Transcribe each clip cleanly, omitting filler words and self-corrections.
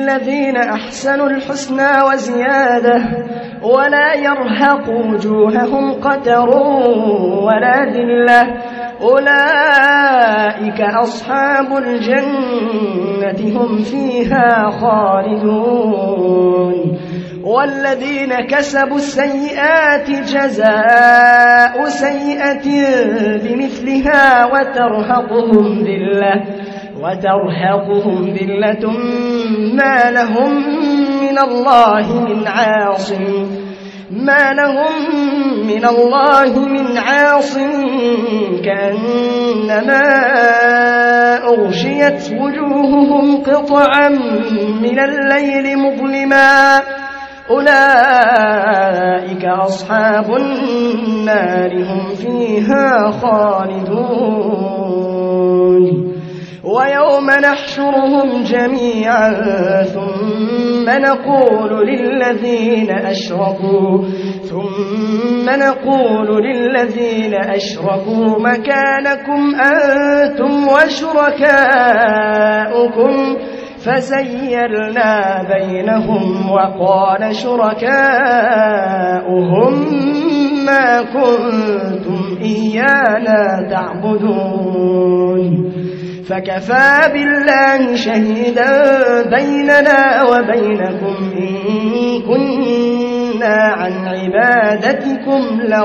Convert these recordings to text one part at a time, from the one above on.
للذين أحسنوا الحسنى وزيادة ولا يرهق وجوههم قتر ولا ذلة أولئك أصحاب الجنة هم فيها خالدون والذين كسبوا السيئات جزاء سيئة بمثلها وترهقهم ذلة ما لهم من الله من عاصم كأنما أغشيت وجوههم قطعا من الليل مظلما أولئك أصحاب النار هم فيها خالدون ويوم نحشرهم جميعا ثم نقول للذين أشركوا مكانكم أنتم وشركاؤكم فزيّلنا بينهم وقال شركاؤهم ما كنتم إيانا تعبدون فكفى بالله شهيدا بيننا وبينكم إن كنا عن عبادتكم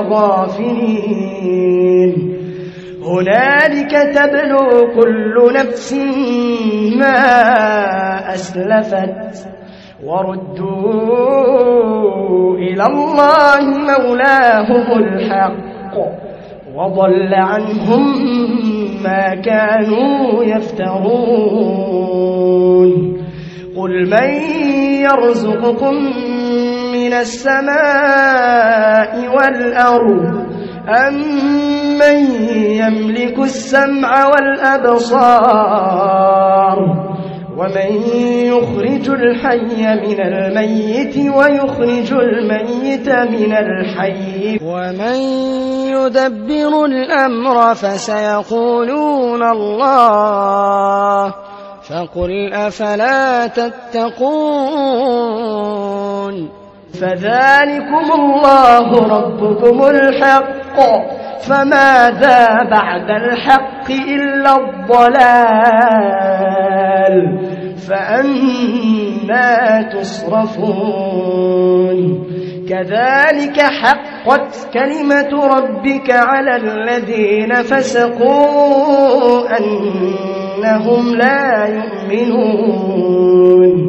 لغافلين هنالك تبلو كل نفس ما أسلفت وردوا إلى الله مولاهم الحق وضل عنهم ما كانوا يفترون قل من يرزقكم من السماء والأرض أمن يملك السمع والأبصار ومن يخرج الحي من الميت ويخرج الميت من الحي ومن يدبر الأمر فسيقولون الله فقل أفلا تتقون فذلكم الله ربكم الحق فماذا بعد الحق إلا الضلال فأنى تصرفون كذلك حقت كلمة ربك على الذين فسقوا أنهم لا يؤمنون